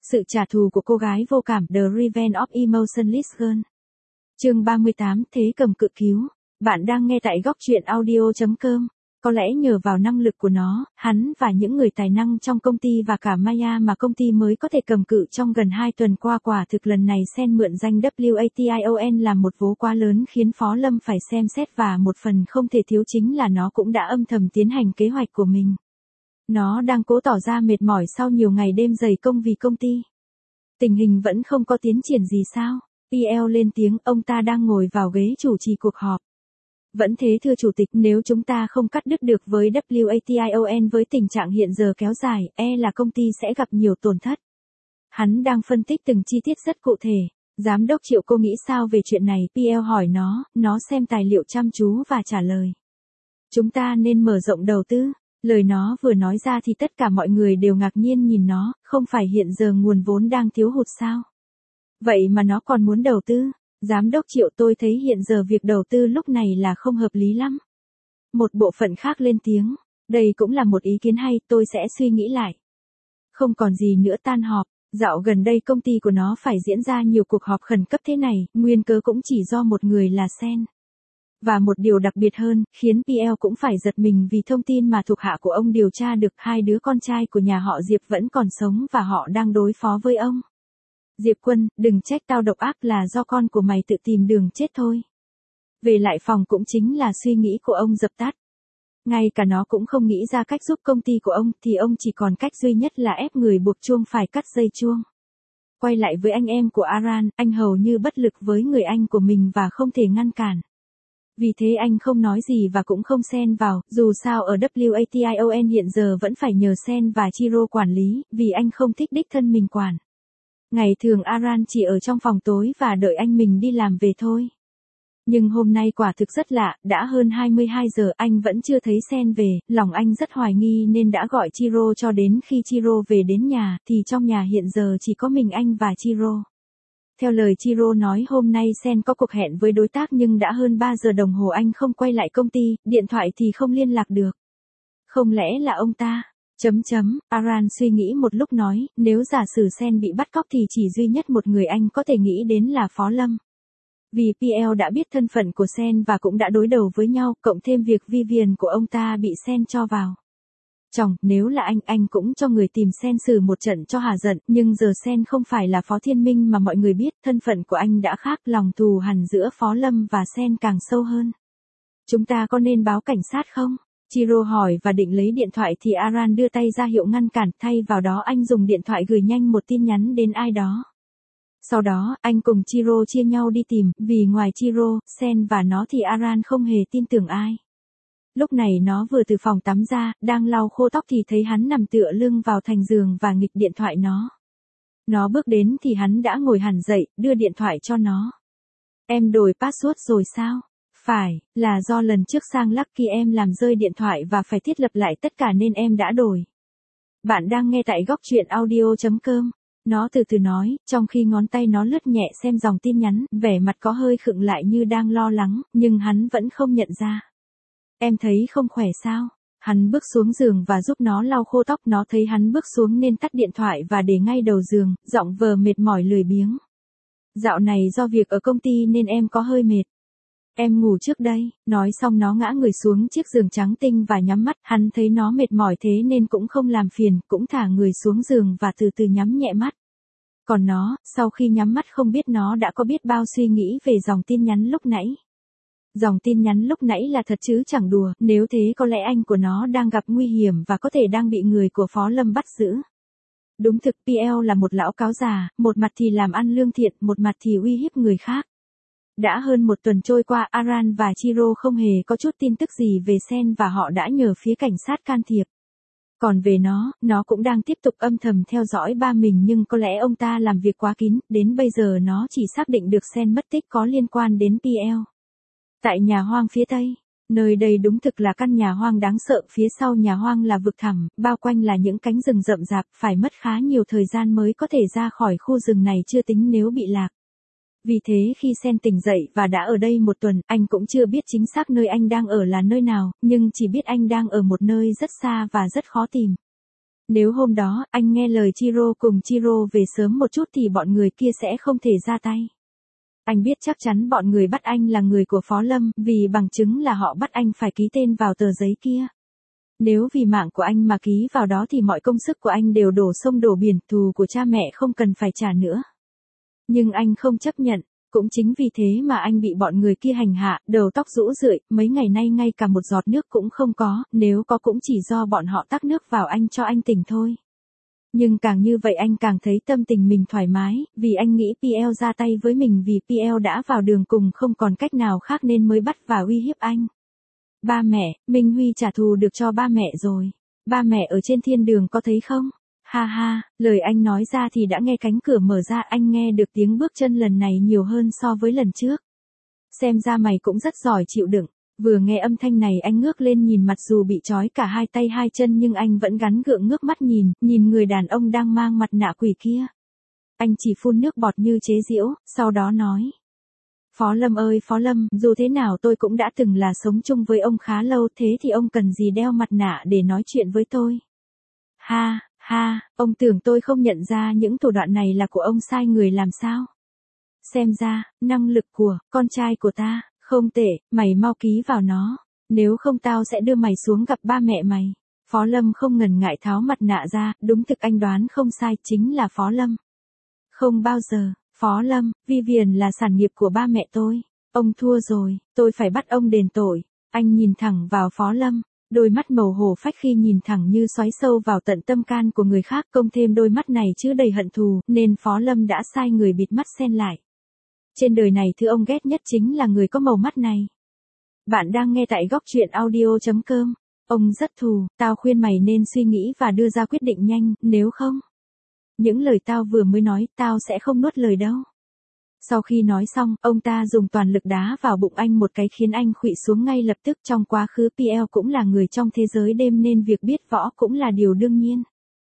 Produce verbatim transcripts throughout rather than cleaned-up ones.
Sự trả thù của cô gái vô cảm, The Revenge of Emotionless Girl. Chương ba mươi tám, Thế Cầm Cự Cứu. Bạn đang nghe tại góc truyện audio chấm com. Có lẽ nhờ vào năng lực của nó, hắn và những người tài năng trong công ty và cả Maya mà công ty mới có thể cầm cự trong gần hai tuần qua. Quả thực lần này Sen mượn danh W A T I O N làm một vố quá lớn khiến Phó Lâm phải xem xét, và một phần không thể thiếu chính là nó cũng đã âm thầm tiến hành kế hoạch của mình. Nó đang cố tỏ ra mệt mỏi sau nhiều ngày đêm dày công vì công ty. Tình hình vẫn không có tiến triển gì sao? pê lờ lên tiếng, ông ta đang ngồi vào ghế chủ trì cuộc họp. Vẫn thế thưa chủ tịch, nếu chúng ta không cắt đứt được với W A T I O N với tình trạng hiện giờ kéo dài, e là công ty sẽ gặp nhiều tổn thất. Hắn đang phân tích từng chi tiết rất cụ thể. Giám đốc Triệu, cô nghĩ sao về chuyện này? pê lờ hỏi nó, nó xem tài liệu chăm chú và trả lời. Chúng ta nên mở rộng đầu tư. Lời nó vừa nói ra thì tất cả mọi người đều ngạc nhiên nhìn nó, không phải hiện giờ nguồn vốn đang thiếu hụt sao? Vậy mà nó còn muốn đầu tư. Giám đốc Triệu, tôi thấy hiện giờ việc đầu tư lúc này là không hợp lý lắm. Một bộ phận khác lên tiếng, đây cũng là một ý kiến hay, tôi sẽ suy nghĩ lại. Không còn gì nữa, tan họp. Dạo gần đây công ty của nó phải diễn ra nhiều cuộc họp khẩn cấp thế này, nguyên cớ cũng chỉ do một người là Sen. Và một điều đặc biệt hơn, khiến pê lờ cũng phải giật mình vì thông tin mà thuộc hạ của ông điều tra được, hai đứa con trai của nhà họ Diệp vẫn còn sống và họ đang đối phó với ông. Diệp Quân, đừng trách tao độc ác, là do con của mày tự tìm đường chết thôi. Về lại phòng cũng chính là suy nghĩ của ông dập tắt. Ngay cả nó cũng không nghĩ ra cách giúp công ty của ông, thì ông chỉ còn cách duy nhất là ép người buộc chuông phải cắt dây chuông. Quay lại với anh em của Aran, anh hầu như bất lực với người anh của mình và không thể ngăn cản. Vì thế anh không nói gì và cũng không xen vào, dù sao ở W A T I O N hiện giờ vẫn phải nhờ Sen và Chiro quản lý, vì anh không thích đích thân mình quản. Ngày thường Aran chỉ ở trong phòng tối và đợi anh mình đi làm về thôi. Nhưng hôm nay quả thực rất lạ, đã hơn hai mươi hai giờ anh vẫn chưa thấy Sen về, lòng anh rất hoài nghi nên đã gọi Chiro. Cho đến khi Chiro về đến nhà, thì trong nhà hiện giờ chỉ có mình anh và Chiro. Theo lời Chiro nói, hôm nay Sen có cuộc hẹn với đối tác nhưng đã hơn ba giờ đồng hồ anh không quay lại công ty, điện thoại thì không liên lạc được. Không lẽ là ông ta? Chấm chấm, Aran suy nghĩ một lúc nói, nếu giả sử Sen bị bắt cóc thì chỉ duy nhất một người anh có thể nghĩ đến là Phó Lâm. Vì pê lờ đã biết thân phận của Sen và cũng đã đối đầu với nhau, cộng thêm việc Vivian của ông ta bị Sen cho vào. Chồng, nếu là anh, anh cũng cho người tìm Sen xử một trận cho hả giận, nhưng giờ Sen không phải là Phó Thiên Minh mà mọi người biết, thân phận của anh đã khác, lòng thù hằn giữa Phó Lâm và Sen càng sâu hơn. Chúng ta có nên báo cảnh sát không? Chiro hỏi và định lấy điện thoại thì Aran đưa tay ra hiệu ngăn cản, thay vào đó anh dùng điện thoại gửi nhanh một tin nhắn đến ai đó. Sau đó, anh cùng Chiro chia nhau đi tìm, vì ngoài Chiro, Sen và nó thì Aran không hề tin tưởng ai. Lúc này nó vừa từ phòng tắm ra, đang lau khô tóc thì thấy hắn nằm tựa lưng vào thành giường và nghịch điện thoại nó. Nó bước đến thì hắn đã ngồi hẳn dậy, đưa điện thoại cho nó. Em đổi password rồi sao? Phải, là do lần trước sang Lucky em làm rơi điện thoại và phải thiết lập lại tất cả nên em đã đổi. Bạn đang nghe tại góc truyện audio chấm com. Nó từ từ nói, trong khi ngón tay nó lướt nhẹ xem dòng tin nhắn, vẻ mặt có hơi khựng lại như đang lo lắng, nhưng hắn vẫn không nhận ra. Em thấy không khỏe sao? Hắn bước xuống giường và giúp nó lau khô tóc. Nó thấy hắn bước xuống nên tắt điện thoại và để ngay đầu giường, giọng vờ mệt mỏi lười biếng. Dạo này do việc ở công ty nên em có hơi mệt. Em ngủ trước đây. Nói xong nó ngã người xuống chiếc giường trắng tinh và nhắm mắt. Hắn thấy nó mệt mỏi thế nên cũng không làm phiền, cũng thả người xuống giường và từ từ nhắm nhẹ mắt. Còn nó, sau khi nhắm mắt không biết nó đã có biết bao suy nghĩ về dòng tin nhắn lúc nãy. Dòng tin nhắn lúc nãy là thật chứ chẳng đùa, nếu thế có lẽ anh của nó đang gặp nguy hiểm và có thể đang bị người của Phó Lâm bắt giữ. Đúng thực pê lờ là một lão cáo già, một mặt thì làm ăn lương thiện, một mặt thì uy hiếp người khác. Đã hơn một tuần trôi qua, Aran và Chiro không hề có chút tin tức gì về Sen và họ đã nhờ phía cảnh sát can thiệp. Còn về nó, nó cũng đang tiếp tục âm thầm theo dõi ba mình nhưng có lẽ ông ta làm việc quá kín, đến bây giờ nó chỉ xác định được Sen mất tích có liên quan đến pê lờ. Tại nhà hoang phía Tây, nơi đây đúng thực là căn nhà hoang đáng sợ, phía sau nhà hoang là vực thẳm, bao quanh là những cánh rừng rậm rạp, phải mất khá nhiều thời gian mới có thể ra khỏi khu rừng này, chưa tính nếu bị lạc. Vì thế khi Sen tỉnh dậy và đã ở đây một tuần, anh cũng chưa biết chính xác nơi anh đang ở là nơi nào, nhưng chỉ biết anh đang ở một nơi rất xa và rất khó tìm. Nếu hôm đó anh nghe lời Chiro cùng Chiro về sớm một chút thì bọn người kia sẽ không thể ra tay. Anh biết chắc chắn bọn người bắt anh là người của Phó Lâm, vì bằng chứng là họ bắt anh phải ký tên vào tờ giấy kia. Nếu vì mạng của anh mà ký vào đó thì mọi công sức của anh đều đổ sông đổ biển, thù của cha mẹ không cần phải trả nữa. Nhưng anh không chấp nhận, cũng chính vì thế mà anh bị bọn người kia hành hạ, đầu tóc rũ rượi, mấy ngày nay ngay cả một giọt nước cũng không có, nếu có cũng chỉ do bọn họ tắc nước vào anh cho anh tỉnh thôi. Nhưng càng như vậy anh càng thấy tâm tình mình thoải mái, vì anh nghĩ pê lờ ra tay với mình vì pê lờ đã vào đường cùng không còn cách nào khác nên mới bắt và uy hiếp anh. Ba mẹ, Minh Huy trả thù được cho ba mẹ rồi. Ba mẹ ở trên thiên đường có thấy không? Ha ha, lời anh nói ra thì đã nghe cánh cửa mở ra, anh nghe được tiếng bước chân lần này nhiều hơn so với lần trước. Xem ra mày cũng rất giỏi chịu đựng. Vừa nghe âm thanh này anh ngước lên nhìn, mặt dù bị trói cả hai tay hai chân nhưng anh vẫn gắn gượng ngước mắt nhìn, nhìn người đàn ông đang mang mặt nạ quỷ kia. Anh chỉ phun nước bọt như chế giễu, sau đó nói. Phó Lâm ơi Phó Lâm, dù thế nào tôi cũng đã từng là sống chung với ông khá lâu, thế thì ông cần gì đeo mặt nạ để nói chuyện với tôi? Ha, ha, ông tưởng tôi không nhận ra những thủ đoạn này là của ông sai người làm sao? Xem ra, năng lực của con trai của ta không tệ, mày mau ký vào nó, nếu không tao sẽ đưa mày xuống gặp ba mẹ mày. Phó Lâm không ngần ngại tháo mặt nạ ra, đúng thực anh đoán không sai, chính là Phó Lâm. Không bao giờ, Phó Lâm, Vivian là sản nghiệp của ba mẹ tôi. Ông thua rồi, tôi phải bắt ông đền tội. Anh nhìn thẳng vào Phó Lâm, đôi mắt màu hổ phách khi nhìn thẳng như xoáy sâu vào tận tâm can của người khác, công thêm đôi mắt này chứa đầy hận thù, nên Phó Lâm đã sai người bịt mắt xen lại. Trên đời này thứ ông ghét nhất chính là người có màu mắt này. Bạn đang nghe tại góc truyện audio chấm com. Ông rất thù, tao khuyên mày nên suy nghĩ và đưa ra quyết định nhanh, nếu không. Những lời tao vừa mới nói, tao sẽ không nuốt lời đâu. Sau khi nói xong, ông ta dùng toàn lực đá vào bụng anh một cái khiến anh khuỵu xuống ngay lập tức. Trong quá khứ pê lờ cũng là người trong thế giới đêm nên việc biết võ cũng là điều đương nhiên.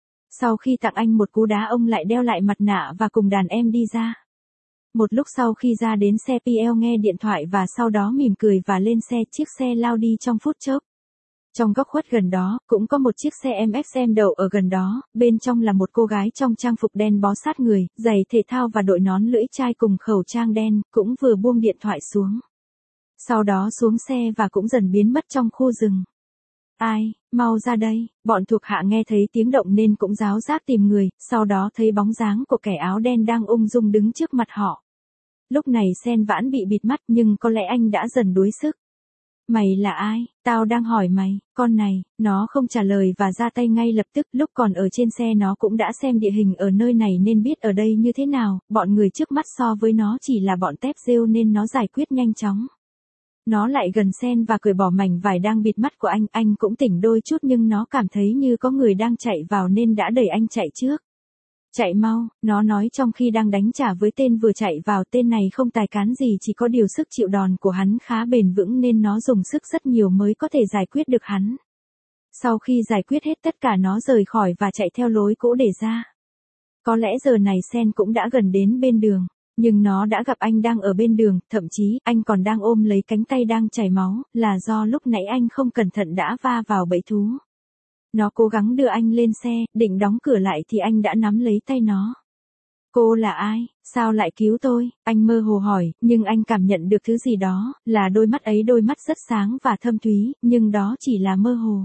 Sau khi tặng anh một cú đá, ông lại đeo lại mặt nạ và cùng đàn em đi ra. Một lúc sau khi ra đến xe, pê lờ nghe điện thoại và sau đó mỉm cười và lên xe, chiếc xe lao đi trong phút chốc. Trong góc khuất gần đó, cũng có một chiếc xe em ép em đậu ở gần đó, bên trong là một cô gái trong trang phục đen bó sát người, giày thể thao và đội nón lưỡi chai cùng khẩu trang đen, cũng vừa buông điện thoại xuống. Sau đó xuống xe và cũng dần biến mất trong khu rừng. Ai, mau ra đây, bọn thuộc hạ nghe thấy tiếng động nên cũng ráo rác tìm người, sau đó thấy bóng dáng của kẻ áo đen đang ung dung đứng trước mặt họ. Lúc này Sen Vãn bị bịt mắt nhưng có lẽ anh đã dần đuối sức. Mày là ai? Tao đang hỏi mày, con này, nó không trả lời và ra tay ngay lập tức. Lúc còn ở trên xe nó cũng đã xem địa hình ở nơi này nên biết ở đây như thế nào, bọn người trước mắt so với nó chỉ là bọn tép rêu nên nó giải quyết nhanh chóng. Nó lại gần Sen và cởi bỏ mảnh vải đang bịt mắt của anh, anh cũng tỉnh đôi chút nhưng nó cảm thấy như có người đang chạy vào nên đã đẩy anh chạy trước. Chạy mau, nó nói trong khi đang đánh trả với tên vừa chạy vào. Tên này không tài cán gì, chỉ có điều sức chịu đòn của hắn khá bền vững nên nó dùng sức rất nhiều mới có thể giải quyết được hắn. Sau khi giải quyết hết tất cả nó rời khỏi và chạy theo lối cũ để ra. Có lẽ giờ này Sen cũng đã gần đến bên đường, nhưng nó đã gặp anh đang ở bên đường, thậm chí anh còn đang ôm lấy cánh tay đang chảy máu, là do lúc nãy anh không cẩn thận đã va vào bẫy thú. Nó cố gắng đưa anh lên xe, định đóng cửa lại thì anh đã nắm lấy tay nó. Cô là ai? Sao lại cứu tôi? Anh mơ hồ hỏi, nhưng anh cảm nhận được thứ gì đó, là đôi mắt ấy đôi mắt rất sáng và thâm thúy, nhưng đó chỉ là mơ hồ.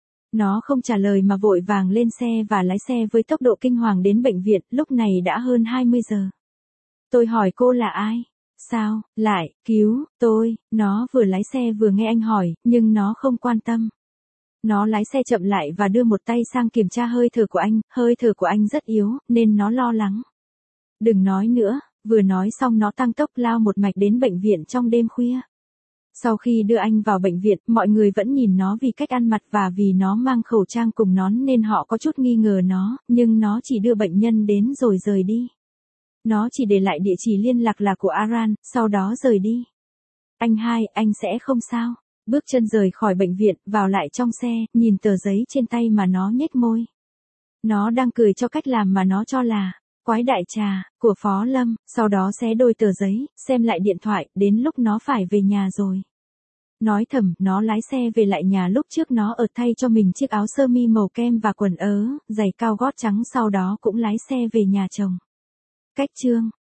Nó không trả lời mà vội vàng lên xe và lái xe với tốc độ kinh hoàng đến bệnh viện, lúc này đã hơn hai mươi giờ. Tôi hỏi cô là ai? Sao, lại, cứu, tôi, nó vừa lái xe vừa nghe anh hỏi, nhưng nó không quan tâm. Nó lái xe chậm lại và đưa một tay sang kiểm tra hơi thở của anh, hơi thở của anh rất yếu, nên nó lo lắng. Đừng nói nữa, vừa nói xong nó tăng tốc lao một mạch đến bệnh viện trong đêm khuya. Sau khi đưa anh vào bệnh viện, mọi người vẫn nhìn nó vì cách ăn mặc và vì nó mang khẩu trang cùng nón nên họ có chút nghi ngờ nó, nhưng nó chỉ đưa bệnh nhân đến rồi rời đi. Nó chỉ để lại địa chỉ liên lạc là của Aran, sau đó rời đi. Anh hai, anh sẽ không sao. Bước chân rời khỏi bệnh viện, vào lại trong xe, nhìn tờ giấy trên tay mà nó nhếch môi. Nó đang cười cho cách làm mà nó cho là quái đại trà của Phó Lâm, sau đó xé đôi tờ giấy, xem lại điện thoại, đến lúc nó phải về nhà rồi. Nói thầm, nó lái xe về lại nhà lúc trước nó ở thay cho mình chiếc áo sơ mi màu kem và quần ớ, giày cao gót trắng sau đó cũng lái xe về nhà chồng. Cách chương